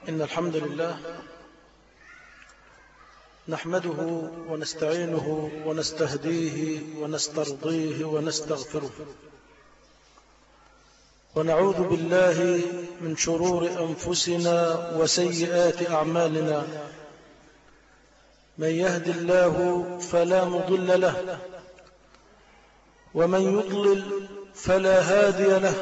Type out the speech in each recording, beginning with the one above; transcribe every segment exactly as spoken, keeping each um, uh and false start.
إن الحمد لله نحمده ونستعينه ونستهديه ونسترضيه ونستغفره، ونعوذ بالله من شرور أنفسنا وسيئات أعمالنا. من يهد الله فلا مضل له، ومن يضلل فلا هادي له،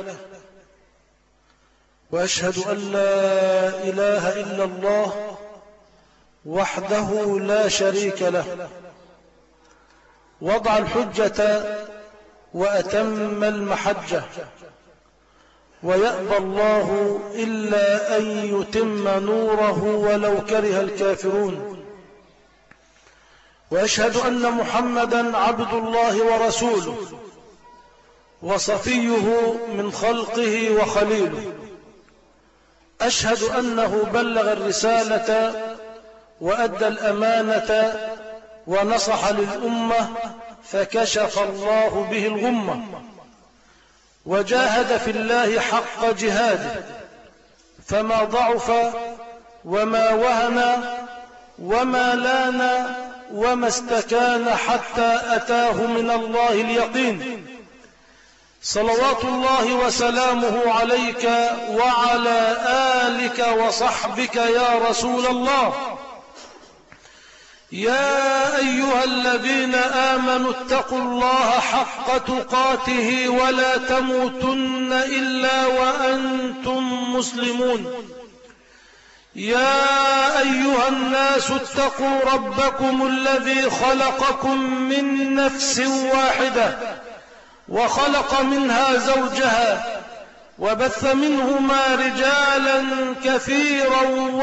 وأشهد أن لا إله إلا الله وحده لا شريك له، وضع الحجة وأتم المحجة، ويأبى الله إلا أن يتم نوره ولو كره الكافرون. وأشهد أن محمدا عبد الله ورسوله وصفيه من خلقه وخليله. أشهد أنه بلغ الرسالة وأدى الأمانة ونصح للأمة، فكشف الله به الغمة، وجاهد في الله حق جهاده، فما ضعف وما وهن وما لان وما استكان حتى أتاه من الله اليقين. صلوات الله وسلامه عليك وعلى آلك وصحبك يا رسول الله. يا أيها الذين آمنوا اتقوا الله حق تقاته ولا تموتن إلا وأنتم مسلمون. يا أيها الناس اتقوا ربكم الذي خلقكم من نفس واحدة، وخلق منها زوجها، وبث منهما رجالا كثيرا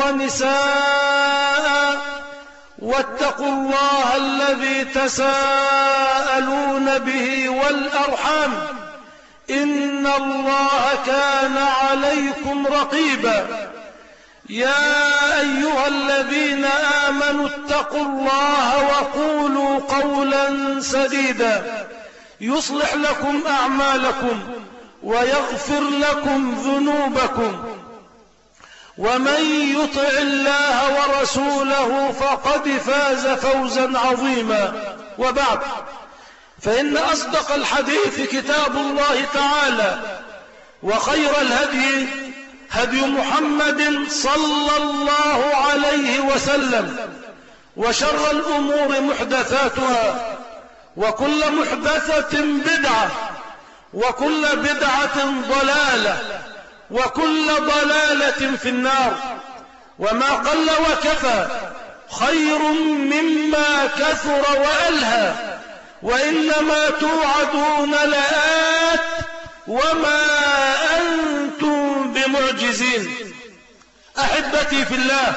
ونساء، واتقوا الله الذي تساءلون به والأرحام، إن الله كان عليكم رقيبا. يا أيها الذين آمنوا اتقوا الله وقولوا قولا سديدا يصلح لكم أعمالكم ويغفر لكم ذنوبكم، ومن يطع الله ورسوله فقد فاز فوزا عظيما. وبعد، فإن أصدق الحديث كتاب الله تعالى، وخير الهدي هدي محمد صلى الله عليه وسلم، وشر الأمور محدثاتها، وكل محدثة بدعة، وكل بدعة ضلالة، وكل ضلالة في النار. وما قل وكفى خير مما كثر وألهى، وإنما توعدون لآت وما أنتم بمعجزين. أحبتي في الله،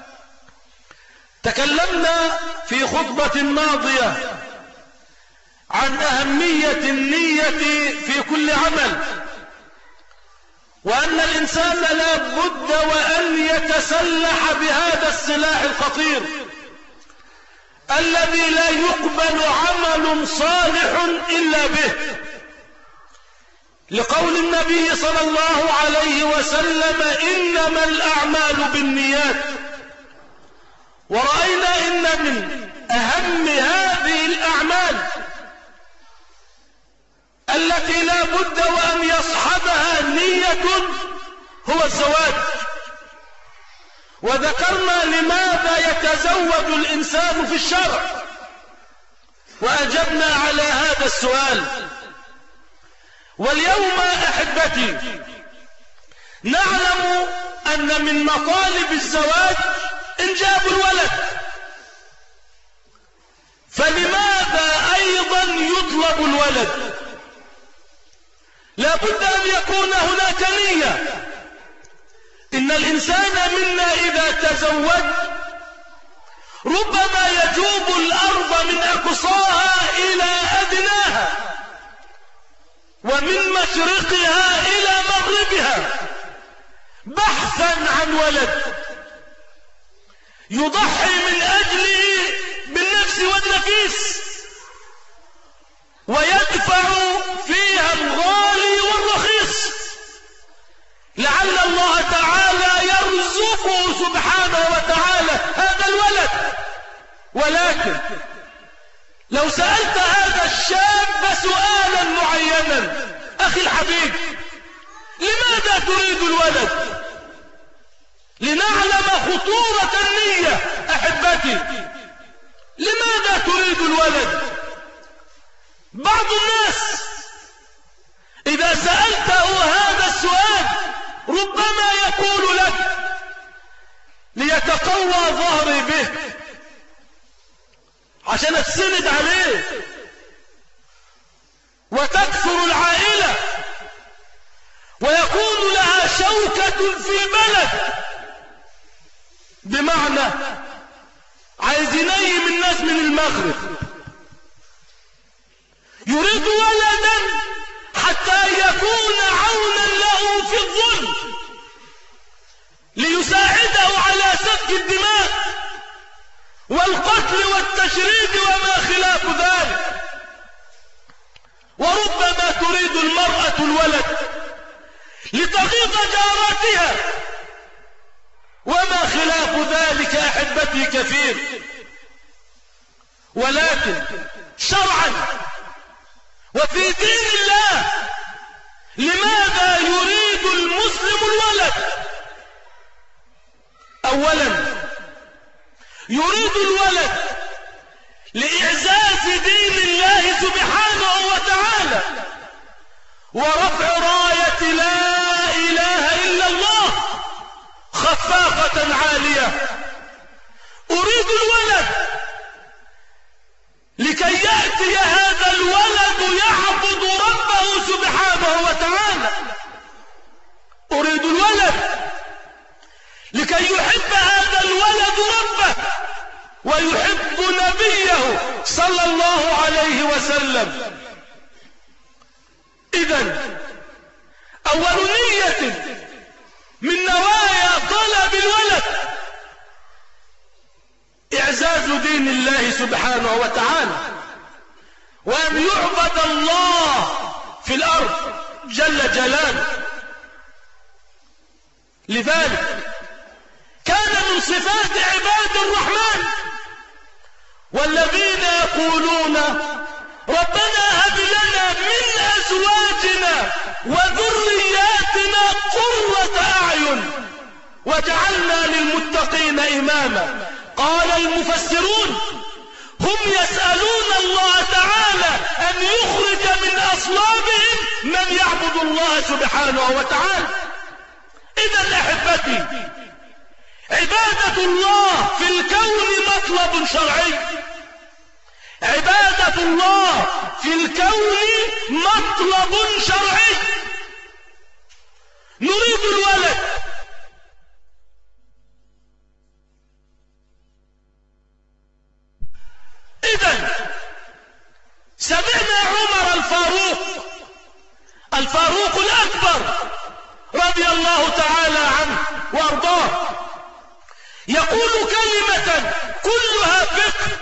تكلمنا في خطبة ماضية عن أهمية النية في كل عمل، وأن الإنسان لا بد وأن يتسلح بهذا السلاح الخطير الذي لا يقبل عمل صالح إلا به، لقول النبي صلى الله عليه وسلم: إنما الأعمال بالنيات. ورأينا إن من أهم هذه الأعمال التي لا بد وأن يصحبها نية هو الزواج. وذكرنا لماذا يتزوج الإنسان في الشرع، وأجبنا على هذا السؤال. واليوم أحبتي، نعلم أن من مطالب الزواج إنجاب الولد، فلماذا أيضا يطلب الولد؟ لا بد أن يكون هناك نية. إن الإنسان منا إذا تزوج ربما يجوب الأرض من أقصاها إلى أدناها، ومن مشرقها إلى مغربها، بحثا عن ولد يضحي من أجله بالنفس والنفيس، ويدفع فيها الغالي والرخيص، لعل الله تعالى يرزقه ولكن لو سألت هذا الشاب سؤالا معينا: أخي الحبيب، لماذا تريد الولد؟ لنعلم خطورة النية أحبتي، لماذا تريد الولد؟ بعض الناس إذا سألته هذا السؤال ربما يقول لك: ليتقوى ظهري به، عشان أتسند عليه، وتكثر العائلة، ويكون لها شوكة في البلد. بمعنى عايز ينيم الناس من المغرب، يريد ولدا حتى يكون عونا له في الظلم، ليساعده على سفك الدماء والقتل والتشريد وما خلاف ذلك. وربما تريد المرأة الولد لتغيظ جاراتها وما خلاف ذلك أحبتي كثير. ولكن شرعا وفي دين الله لماذا يريد المسلم الولد؟ أولا يريد الولد لإعزاز دين الله سبحانه وتعالى ورفع راية لا إله إلا الله خفافة عالية. أريد الولد لكي يأتي هذا الولد يعبد ربه سبحانه وتعالى. أريد الولد لكي يحب هذا الولد ربه ويحب نبيه صلى الله عليه وسلم. إذن أول نية من نوايا طلب الولد إعزاز دين الله سبحانه وتعالى، وأن يعبد الله في الأرض جل جلاله. لذلك كان من صفات عباد الرحمن والذين يقولون: ربنا هب لنا من أزواجنا وذرياتنا قرة أعين واجعلنا للمتقين إماما. قال المفسرون: هم يسألون الله تعالى أن يخرج من أصلابهم من يعبد الله سبحانه وتعالى. إذا أحبتي، عبادة الله في الكون مطلب شرعي، عبادة الله في الكون مطلب شرعي. نريد الولد إذن سمعنا عمر الفاروق الفاروق الأكبر رضي الله تعالى عنه وارضاه يقول كلمة كلها فقه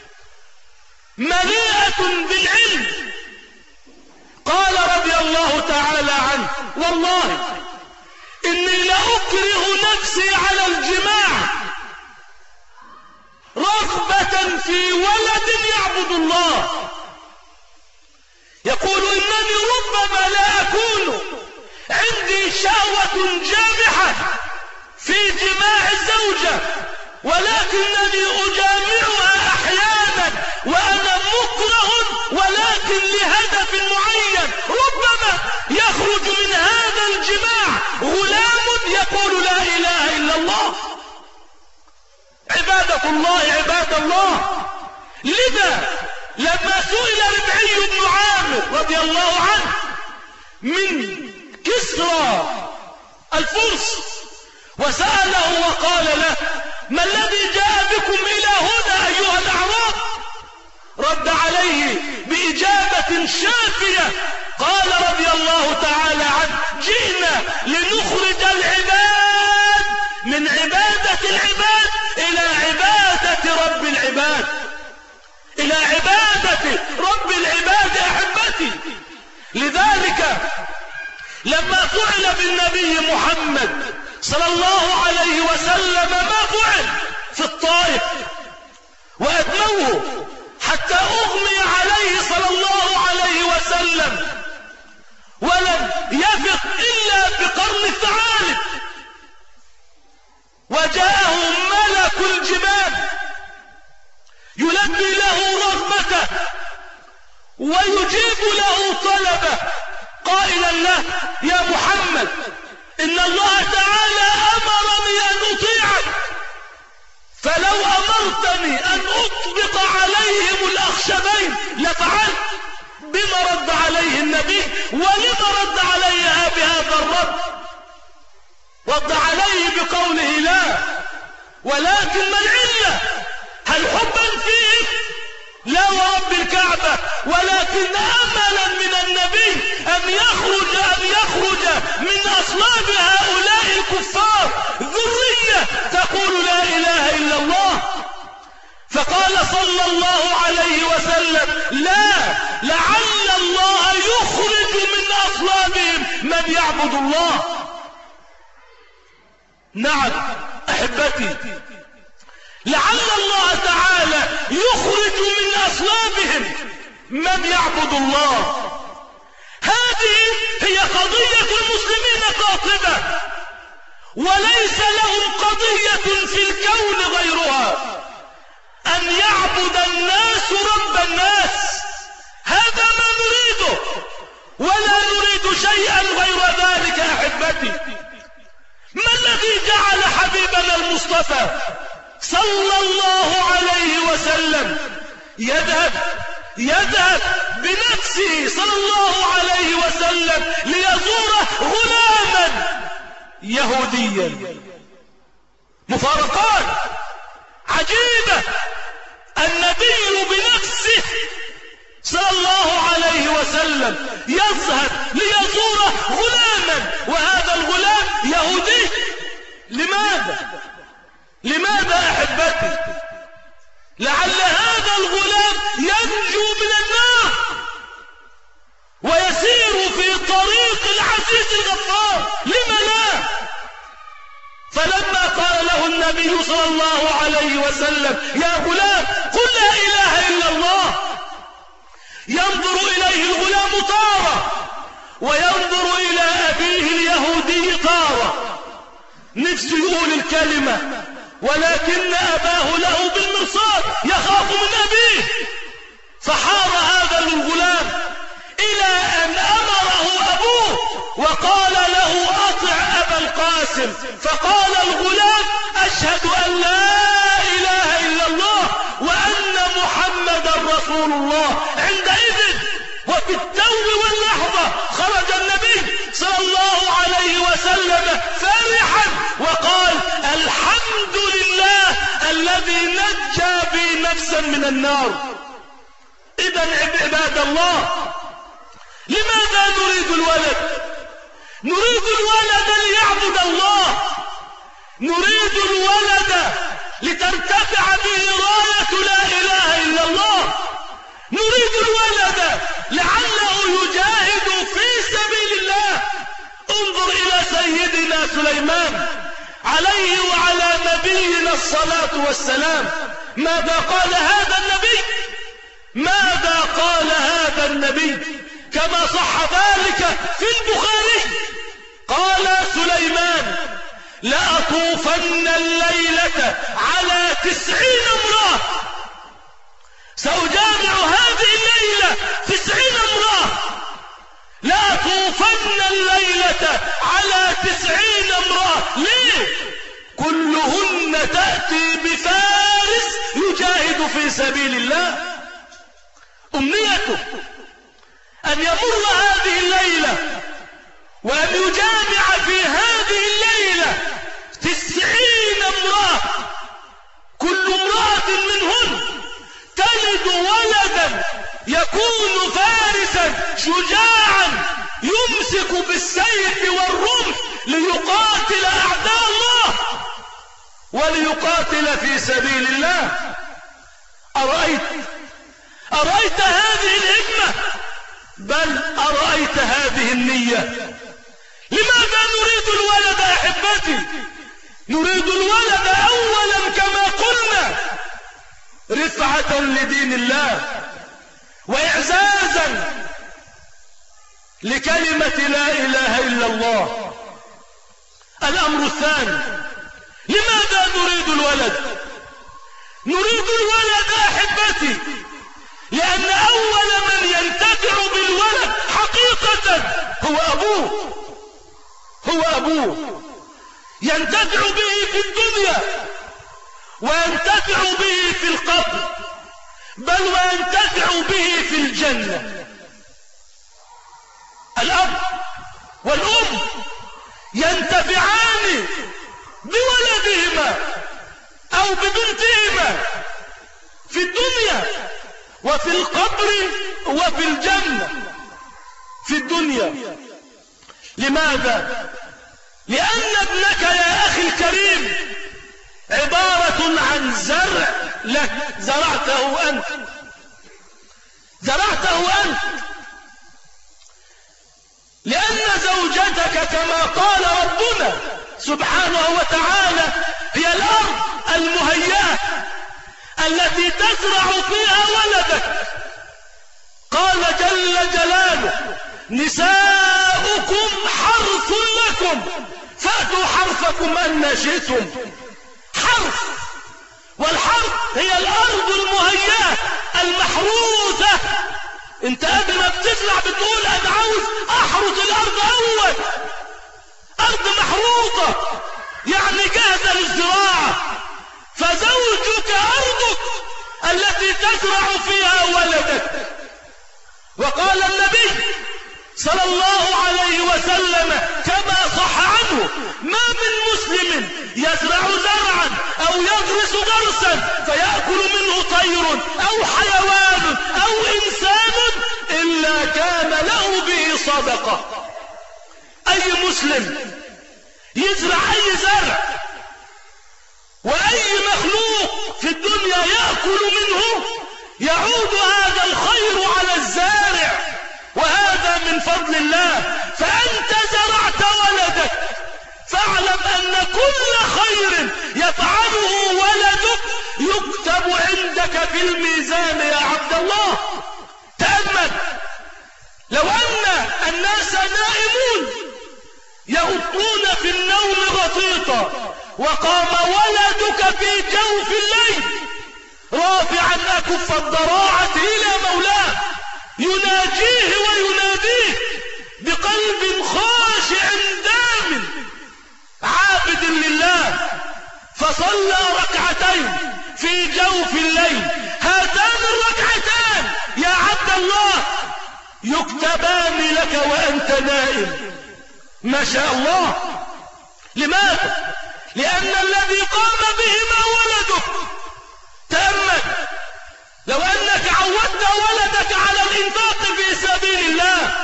مليئة بالعلم. قال رضي الله تعالى عنه: والله إني لأكره نفسي على الجماع رغبة في ولد يعبد الله. يقول: إنني ربما لا أكون عندي شهوة جامحة في جماع الزوجة، ولكنني أجامعها أحيانا وأنا مكره، ولكن لهدف معين. ربما يخرج من هذا الجماع غلام يقول لا إله إلا الله. عبادة الله عباد الله. لذا لما سئل ربعي بن عامر رضي الله عنه من كسرى الفرس وسأله وقال له: ما الذي جاء بكم إلى هنا أيها الأعراب؟ رد عليه بإجابة شافية، قال رضي الله تعالى عنه: جئنا لنخرج العباد من عبادة العباد إلى عبادة رب العباد، إلى عبادة رب العباد. أحبتي، لذلك لما فعل بالنبي محمد صلى الله عليه وسلم ما فعل في الطائف، وأدموه حتى أغمي عليه صلى الله عليه وسلم، ولم يفق إلا بقرن الثعالب. وجاءه ملك الجبال يلبي له رغبته ويجيب له طلبه، قائلا له: يا محمد، إن الله تعالى أمرني أن أطيعك، فلو أمرتني أن أطبق عليهم الأخشبين لفعلت. بما رد عليه النبي؟ ولما رد عليها بهذا الرد؟ رد عليه بقوله: لا، ولكن ما العلة؟ هل حبا فيهم؟ لا ورب الكعبة، ولكن أملا من النبي أن يخرج أن يخرج من أصلاب هؤلاء الكفار ذرية تقول لا إله إلا الله. فقال صلى الله عليه وسلم: لا، لعل الله يخرج من أصلابهم من يعبد الله. نعم أحبتي، لعل الله تعالى يخرج من أصلابهم من يعبد الله. هذه هي قضية المسلمين قاطبة، وليس لهم قضية في الكون غيرها، أن يعبد الناس رب الناس. هذا ما نريده، ولا نريد شيئا غير ذلك. أحبتي، ما الذي جعل حبيبنا المصطفى صلى الله عليه وسلم يذهب يذهب بنفسه صلى الله عليه وسلم ليزور غلاما يهوديا؟ مفارقات عجيبة. النبي بنفسه صلى الله عليه وسلم يذهب ليزور غلاما، وهذا الغلام يهودي. لماذا؟ لماذا أحبتي؟ لعل هذا الغلام ينجو من النار ويسير في طريق العزيز الغفار. لم لا؟ فلما قال له النبي صلى الله عليه وسلم: يا غلام، قل لا إله إلا الله، ينظر إليه الغلام طارة وينظر إلى أبيه اليهودي طارة، نفسه يقول الكلمة، ولكن أباه له بالمرصاد يخاف من أبيه. فحار هذا الغلام إلى أن أمره أبوه وقال له: أطع أبا القاسم. فقال الغلام: أشهد أن لا إله إلا الله وأن محمدا رسول الله. عندئذ وفي التو واللحظة خرج النبي صلى الله عليه وسلم فرحا وقال: الحمد لله الذي نجى بي نفسا من النار. إذن عباد الله، لماذا نريد الولد؟ نريد الولد ليعبد الله، نريد الولد لترتفع به راية لا إله إلا الله، نريد الولد لعله يجاهد في سبيل الله. انظر إلى سيدنا سليمان عليه وعلى نبينا الصلاة والسلام، ماذا قال هذا النبي؟ ماذا قال هذا النبي كما صح ذلك في البخاري؟ قال سليمان: لأطوفن الليلة على تسعين امرأة، سأجامع هذه الليلة تسعين امرأة. لأطوفن الليلة على تسعين امرأة. ليه؟ كلهن تأتي بفارس يجاهد في سبيل الله. أمنيته أن يمر هذه الليلة وأن يجامع في هذه الليلة تسعين امرأة، كل امرأة منهن تلد ولدا يكون فارسا شجاعا يمسك بالسيف والرمح ليقاتل أعداء الله وليقاتل في سبيل الله. أرأيت أرأيت هذه الهمة؟ بل أرأيت هذه النية؟ لماذا نريد الولد أحبتي؟ نريد الولد أولا كما قلنا رفعة لدين الله وإعزازا لكلمة لا إله إلا الله. الأمر الثاني، لماذا نريد الولد؟ نريد الولد أحبتي لأن أول من ينتفع بالولد حقيقة هو أبوه، هو أبوه ينتفع به في الدنيا وينتفع به في القبر، بل وينتفع به في الجنة. الأب والأم ينتفعان بولدهما أو ببنتهما في الدنيا وفي القبر وفي الجنة. في الدنيا لماذا؟ لأن ابنك يا أخي الكريم عبارة عن زرع لك زرعته أنت، زرعته أنت، لأن زوجتك كما قال ربنا سبحانه وتعالى هي الأرض المهيئة التي تزرع فيها ولدك. قال جل جلاله نساؤكم حرث لكم فأتوا حرثكم أن شئتم. حرث، والحرث هي الأرض المهيئة المحروثة. انت قبل ما بتزرع بتقول انا عاوز احرث الارض اول، ارض محروطة يعني جاهزة للزراعة. فزوجك ارضك التي تزرع فيها ولدك. وقال النبي صلى الله عليه وسلم كما صح عنه ما من مسلم يزرع زرعا او يغرس غرسا فيأكل منه طير او حيوان او انسان الا كان له به صدقة. اي مسلم يزرع اي زرع واي مخلوق في الدنيا يأكل منه يعود هذا الخير على الزارع، وهذا من فضل الله. فأنت زرعت ولدك، فاعلم أن كل خير يفعله ولدك يكتب عندك في الميزان يا عبد الله. تأمل لو أن الناس نائمون يغطون في النوم غطيطا وقام ولدك في جوف الليل رافعا أكف الضراعة إلى مولاه يناجيه ويناديه بقلب خاشع دام عابد لله، فصلى ركعتين في جوف الليل، هاتان الركعتان يا عبد الله يكتبان لك وأنت نائم. ما شاء الله. لماذا؟ لأن الذي قام بهما ولدك. تأمل لو أنك عودت ولدك على الإنفاق في سبيل الله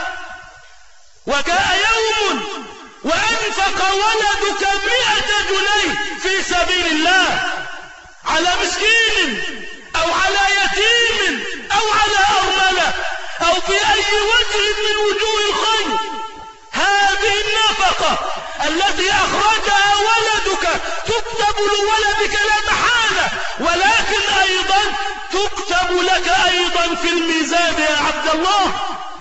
وجاء يوم وأنفق ولدك مئة جنيه في سبيل الله على مسكين أو على يتيم أو على أرملة أو في أي وجه من وجوه الخير، هذه النفقة التي أخرجها ولدك تكتب لولدك لا محالة، ولكن أيضا تكتب لك أيضا في الميزان يا عبد الله،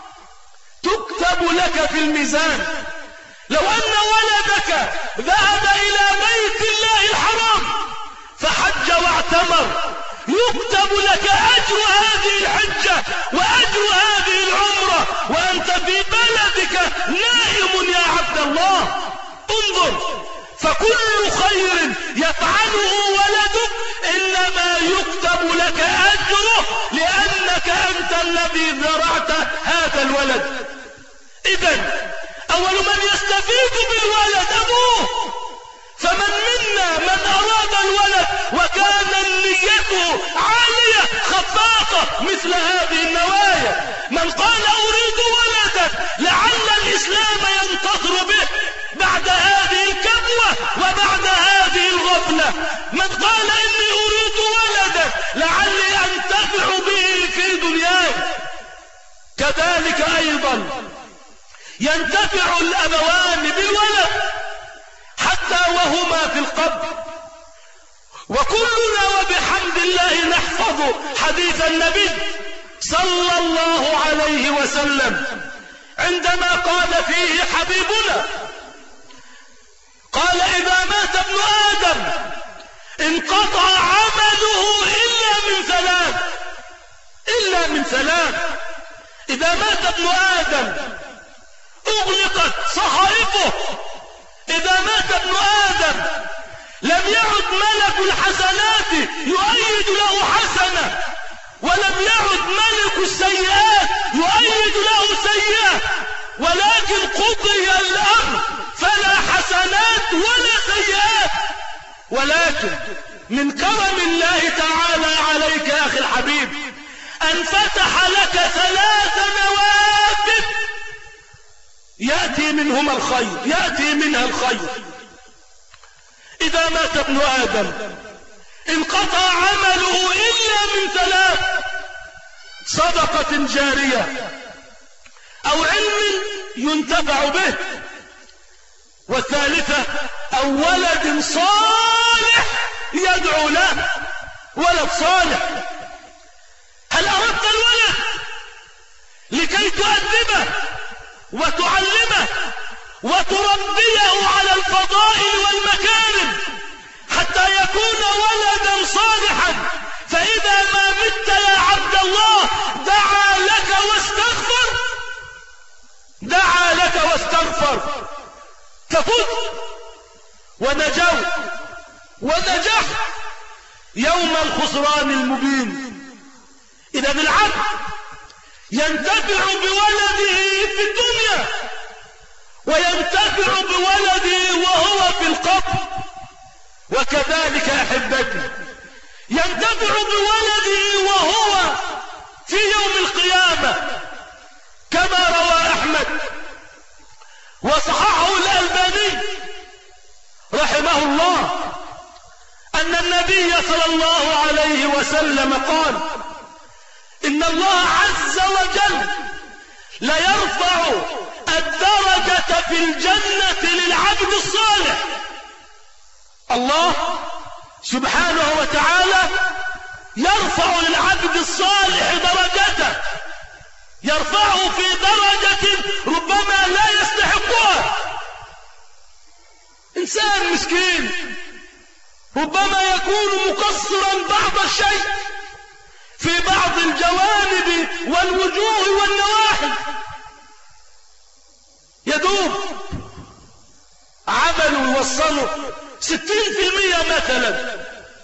تكتب لك في الميزان. لو أن ولدك ذهب إلى بيت الله الحرام فحج واعتمر يكتب لك أجر هذه الحجة وأجر هذه العمرة وأنت في بلدك نائم يا عبد الله. انظر، فكل خير يفعله ولدك إنما يكتب لك أجره لأنك أنت الذي زرعت هذا الولد. إذن أول من يستفيد بالولد أبوه. فمن منا من أراد الولد وكان نيته عالية خفاقة مثل هذه النوايا، من قال أريد ولدا لعل الإسلام ينتصر به بعد هذه الكبوة وبعد هذه الغفلة، من قال إني أريد ولدا لعلي أنتفع به في دنياي، كذلك أيضا ينتفع الأبوان بالولد حتى وهما في القبر. وكلنا وبحمد الله نحفظ حديث النبي صلى الله عليه وسلم عندما قال فيه حبيبنا، قال إذا مات ابن آدم انقطع عمله إلا من ثلاث، إلا من ثلاث. إذا مات ابن آدم أغلقت صحائفه، إذا مات ابن آدم لم يعد ملك الحسنات يؤيد له حسنة، ولم يعد ملك السيئات يؤيد له سيئة، ولكن قضي الأمر فلا حسنات ولا سيئات. ولكن من كرم الله تعالى عليك يا أخي الحبيب أن فتح لك ثلاث نوافذ يأتي منهما الخير، يأتي منها الخير. إذا مات ابن آدم انقطع عمله إلا من ثلاث: صدقة جارية، أو علم ينتفع به، والثالثة أو ولد صالح يدعو له، ولد صالح. هل أردت الولد لكي تؤدبه وتعلمه وتربيه على الفضائل والمكارم حتى يكون ولدا صالحا، فإذا ما مت يا عبد الله دعا لك واستغفر، دعا لك واستغفر، تفوت ونجوت ونجح يوم الخسران المبين. إذا العبد ينتفع بولده في الدنيا وينتفع بولده وهو في القبر، وكذلك أحبتي ينتفع بولده وهو في يوم القيامة، كما روى أحمد وصححه الألباني رحمه الله أن النبي صلى الله عليه وسلم قال: إن الله عز وجل ليرفع الدرجة في الجنة للعبد الصالح. الله سبحانه وتعالى يرفع للعبد الصالح درجته، يرفعه في درجة ربما لا يستحقها. إنسان مسكين ربما يكون مقصرا بعض الشيء في بعض الجوانب والوجوه والنواحي، يدوب عمله يوصله ستين في المية مثلا،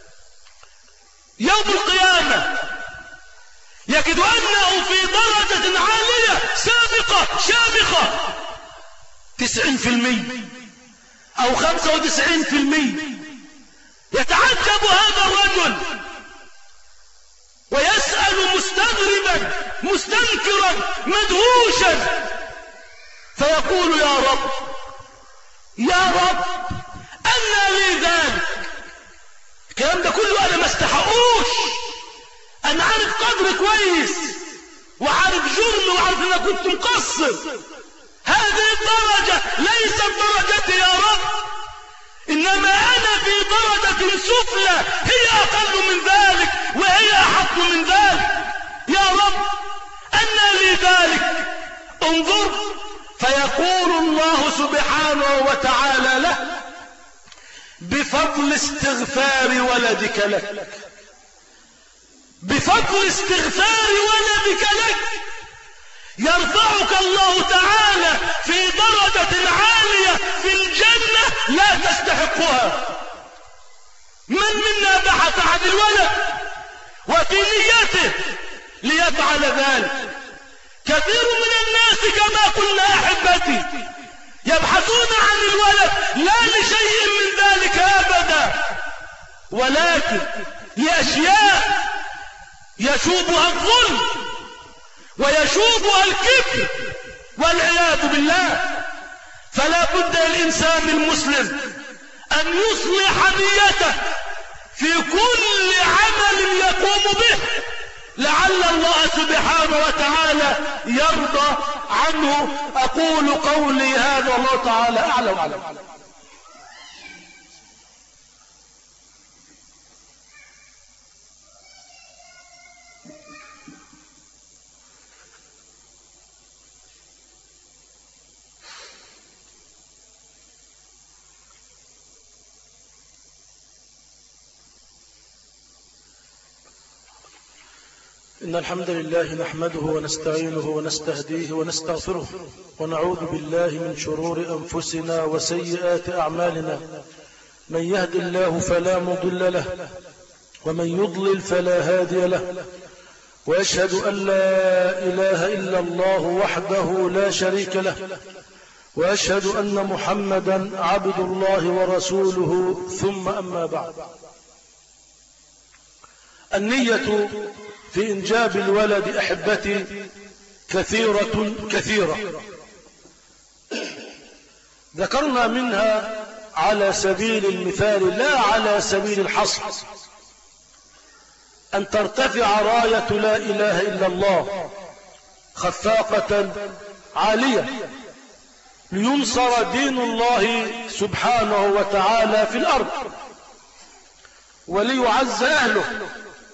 يوم القيامة يجد أنه في درجة عالية سابقة شامخة تسعين في المية أو خمسة وتسعين في المية. يتعجب هذا الرجل ويسأل مستغربا مستنكرا مدهوشا، فيقول: يا رب يا رب أنى لي ذلك؟ الكلام ده كله أنا ما استحقوش، أنا عارف قدر كويس وعارف جرم وعارف أن أنا كنت مقصر. هذه الدرجة ليست درجتي يا رب، إنما أنا في درجة سفلى هي أقل من ذلك وهي أحق من ذلك. يا رب أنى لي ذلك؟ انظر، فيقول الله سبحانه وتعالى له: بفضل استغفار ولدك لك، بفضل استغفار ولدك لك يرفعك الله تعالى في درجة عالية في الجنة لا تستحقها. من منا بحث عن الولد وفي نيته ليفعل ذلك؟ كثير من الناس كما قلنا أحبتي يبحثون عن الولد لا لشيء من ذلك أبدا، ولكن لأشياء يشوبها الظلم ويشوبها الكبر والعياذ بالله. فلا بد للإنسان المسلم أن يصلح نيته في كل عمل يقوم به، لعل الله سبحانه وتعالى يرضى عنه. أقول قولي هذا والله تعالى أعلم. إن الحمد لله نحمده ونستعينه ونستهديه ونستغفره ونعوذ بالله من شرور أنفسنا وسيئات أعمالنا. من يهد الله فلا مضل له ومن يضلل فلا هادي له، وأشهد أن لا إله إلا الله وحده لا شريك له، وأشهد أن محمدا عبد الله ورسوله، ثم أما بعد. النية في إنجاب الولد أحبتي كثيرة كثيرة، ذكرنا منها على سبيل المثال لا على سبيل الحصر أن ترتفع راية لا إله إلا الله خفاقة عالية لينصر دين الله سبحانه وتعالى في الأرض وليعز أهله.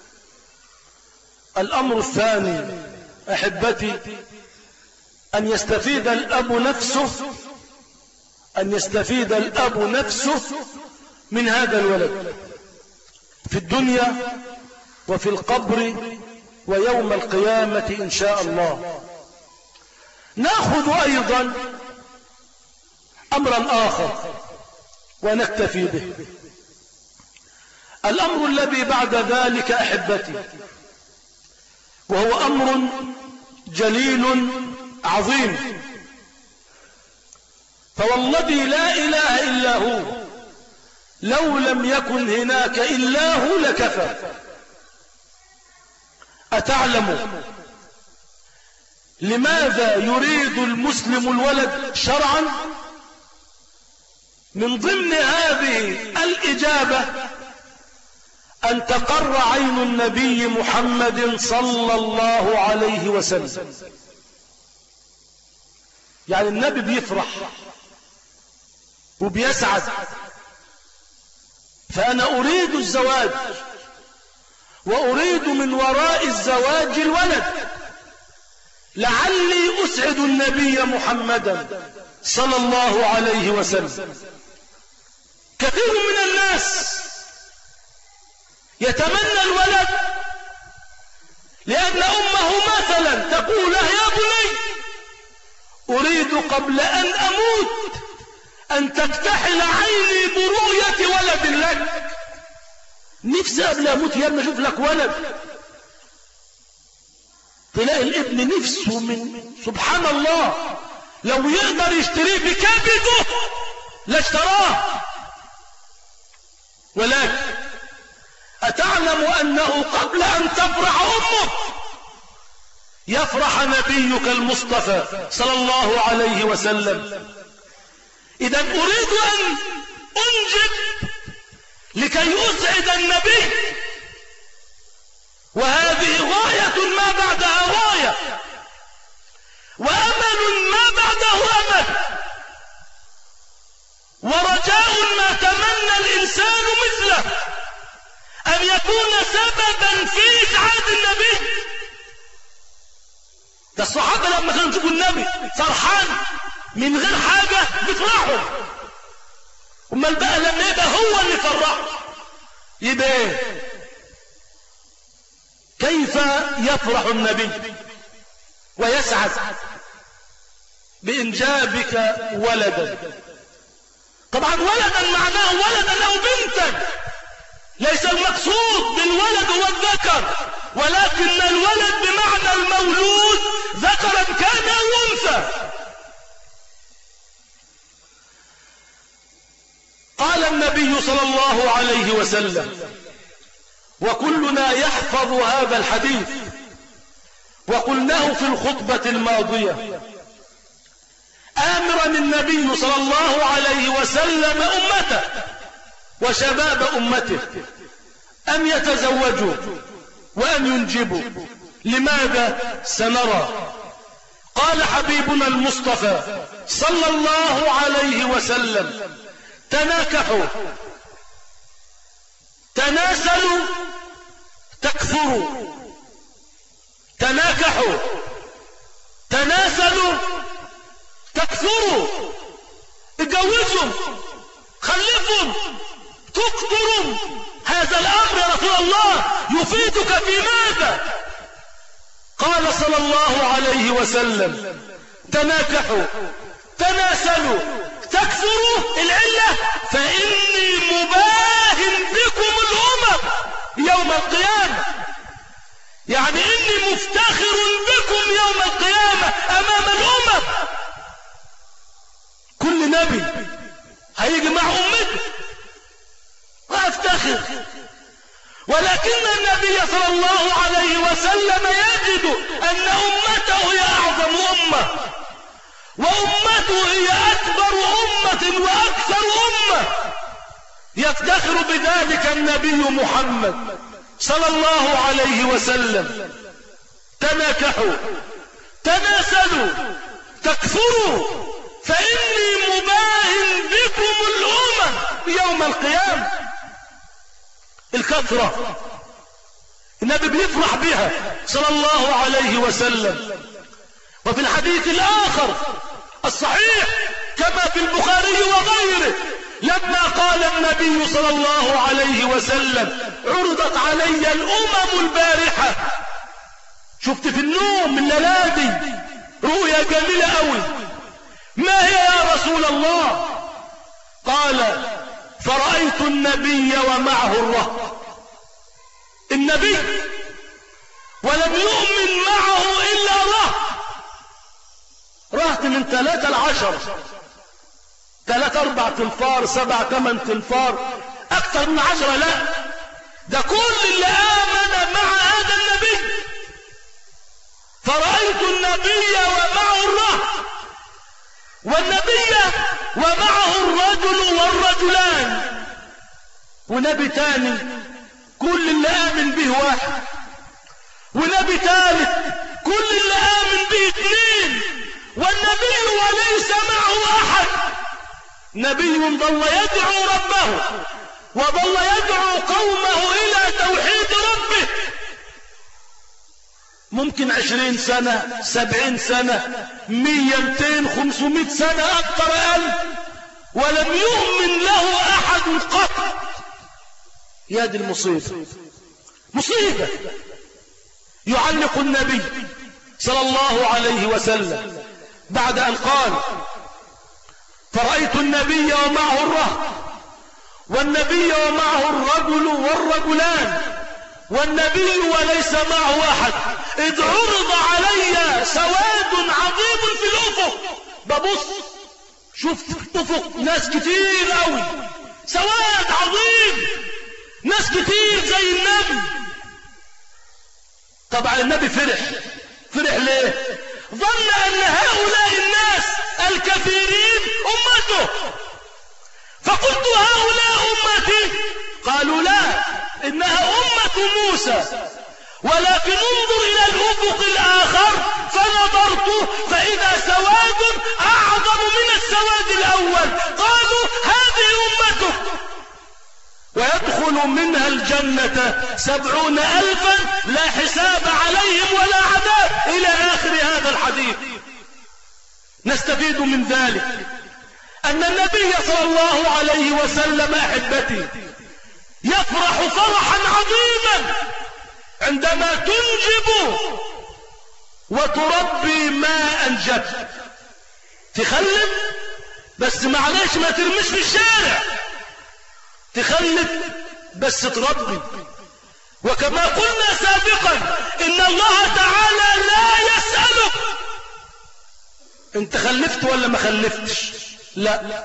الأمر الثاني أحبتي أن يستفيد الأب نفسه أن يستفيد الأب نفسه من هذا الولد في الدنيا وفي القبر ويوم القيامة إن شاء الله. نأخذ أيضا أمرا آخر ونكتفي به. الأمر الذي بعد ذلك أحبتي وهو أمر جليل عظيم، فوالذي لا إله إلا هو لو لم يكن هناك إلا هو لكفى. أتعلم لماذا يريد المسلم الولد شرعا؟ من ضمن هذه الإجابة أن تقر عين النبي محمد صلى الله عليه وسلم. يعني النبي بيفرح وبيسعد، فأنا أريد الزواج وأريد من وراء الزواج الولد، لعلي أسعد النبي محمدا صلى الله عليه وسلم. كثير من الناس يتمنى الولد لأن أمه مثلا تقول له يا بني أريد قبل أن أموت أن تكتحل عيني برؤية ولد لك. نفسي قبل أموت يا ابني أشوف لك ولد. تلاقي الابن نفسه من سبحان الله لو يقدر يشتريه بكبده لاشتراه. ولكن أتعلم أنه قبل أن تفرح أمك يفرح نبيك المصطفى صلى الله عليه وسلم؟ إذا أريد أن أنجب لكي أسعد النبي، وهذه غاية ما بعدها غاية، وأمل ما بعده أمل، ورجاء ما تمنى الإنسان مثله، أن يكون سببا في إسعاد النبي. ده الصحابة لما كانوا يشوفوا النبي فرحان من غير حاجة بيفرحوا، أمال بقى لما يبقى هو اللي فرح يبقى ايه؟ كيف يفرح النبي ويسعد بإنجابك ولدا؟ طبعا ولدا معناه ولدا أو بنتا، ليس المقصود بالولد هو الذكر، ولكن الولد بمعنى المولود ذكرا كان أو أنثى. قال النبي صلى الله عليه وسلم، وكلنا يحفظ هذا الحديث وقلناه في الخطبة الماضية، آمرا النبي صلى الله عليه وسلم أمته وشباب أمته أن يتزوجوا وأن ينجبوا. لماذا؟ سنرى. قال حبيبنا المصطفى صلى الله عليه وسلم: تناكحوا تناسلوا تكثروا. تناكحوا تناسلوا تكثروا. اتجوزوا خلفوا تكثروا. هذا الأمر يا رسول الله يفيدك في ماذا؟ قال صلى الله عليه وسلم تناكحوا تناسلوا تكثروا، العلة فإني مباهن بكم الأمم يوم القيامة، يعني إني مفتخر بكم يوم القيامة أمام الأمم. كل نبي هيجي مع أمته وأفتخر، ولكن النبي صلى الله عليه وسلم يجد أن أمته هي أعظم أمة، وأمته هي أكبر أمة وأكثر أمة. يفتخر بذلك النبي محمد صلى الله عليه وسلم. تناكحوا تناسلوا تكثروا فإني مباهن بكم الأمم يوم القيامة. الكثرة النبي بيفرح بها صلى الله عليه وسلم. وفي الحديث الآخر الصحيح كما في البخاري وغيره لما قال النبي صلى الله عليه وسلم عرضت علي الأمم البارحة، شفت في النوم الليالي رؤيا جميلة قوي، ما هي يا رسول الله؟ قال فرأيت النبي ومعه الرهط، النبي ولم يؤمن معه إلا رهط، رهط من ثلاثة العشر، ثلاثة أربع تنفار سبع ثمان تنفار، أكثر من عشرة لا، ده كل اللي آمن مع هذا النبي. فرأيت النبي ومعه الرهط، والنبي ومعه الرجل والرجلان، ونبي تاني كل اللي آمن به واحد، ونبي ثالث كل اللي آمن به اثنين، والنبي وليس معه أحد. نبي ظل يدعو ربه وظل يدعو قومه إلى توحيد ربه، ممكن عشرين سنة سبعين سنة مية متين خمسمائة سنة أكثر أقل، ولم يؤمن له أحد قط. يا دي المصيبة، مصيبة. يعلق النبي صلى الله عليه وسلم بعد أن قال فرأيت النبي ومعه الرهط، والنبي ومعه الرجل والرجلان، والنبي وليس معه أحد، إذ عرض علي سواد عظيم في الأفق. ببص شفت أفق ناس كتير قوي، سواد عظيم، ناس كتير زي النبي. طبعا النبي فرح، فرح ليه؟ ظن أن هؤلاء الناس الكثيرين أمته، فقلت هؤلاء أمتي؟ قالوا لا، إنها أمة موسى، ولكن انظر إلى الأفق الآخر، فنظرت فإذا سواد أعظم من السواد الأول، قالوا هذه أمتك، ويدخل منها الجنة سبعون ألفا لا حساب عليهم ولا عذاب، إلى آخر هذا الحديث. نستفيد من ذلك أن النبي صلى الله عليه وسلم أحبتي يفرح فرحا عظيما عندما تنجب وتربي ما أنجبت. تخلف بس معلش ما ترمش في الشارع، تخلف بس تربي. وكما قلنا سابقا إن الله تعالى لا يسألك انت خلفت ولا ما خلفتش، لا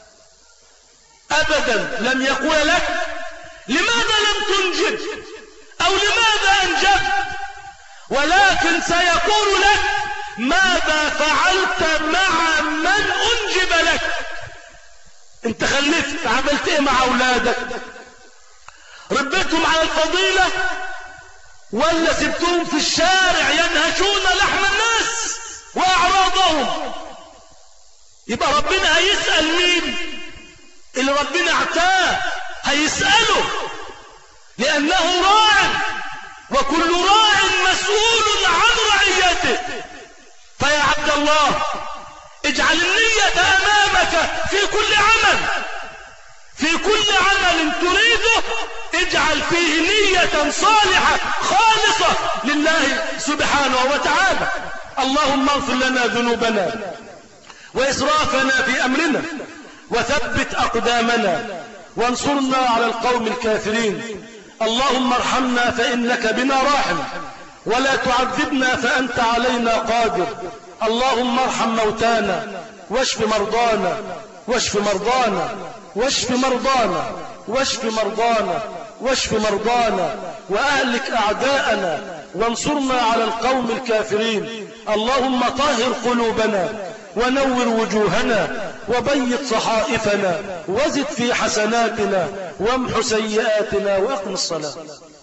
أبدا، لم يقول لك لماذا لم تنجب أو لماذا أنجبت، ولكن سيقول لك ماذا فعلت مع من أنجب لك. انت خلفت عملت ايه مع أولادك؟ ربيتهم على الفضيلة ولا سبتهم في الشارع ينهشون لحم الناس وأعراضهم؟ يبقى ربنا هيسأل مين؟ اللي ربنا اعتاه هيسأله، لأنه راع، وكل راع مسؤول عن رعيته. فيا عبد الله اجعل النية أمامك في كل عمل، في كل عمل تريده اجعل فيه نية صالحة خالصة لله سبحانه وتعالى. اللهم اغفر لنا ذنوبنا وإسرافنا في أمرنا وثبت أقدامنا وانصرنا على القوم الكافرين. اللهم ارحمنا فإنك بنا راحم ولا تعذبنا فأنت علينا قادر. اللهم ارحم موتانا واشف مرضانا واشف مرضانا واشف مرضانا واشف مرضانا واشف مرضانا وأهلك أعداءنا وانصرنا على القوم الكافرين. اللهم طهر قلوبنا ونور وجوهنا وبيض صحائفنا وزد في حسناتنا وامح سيئاتنا وأقم الصلاة.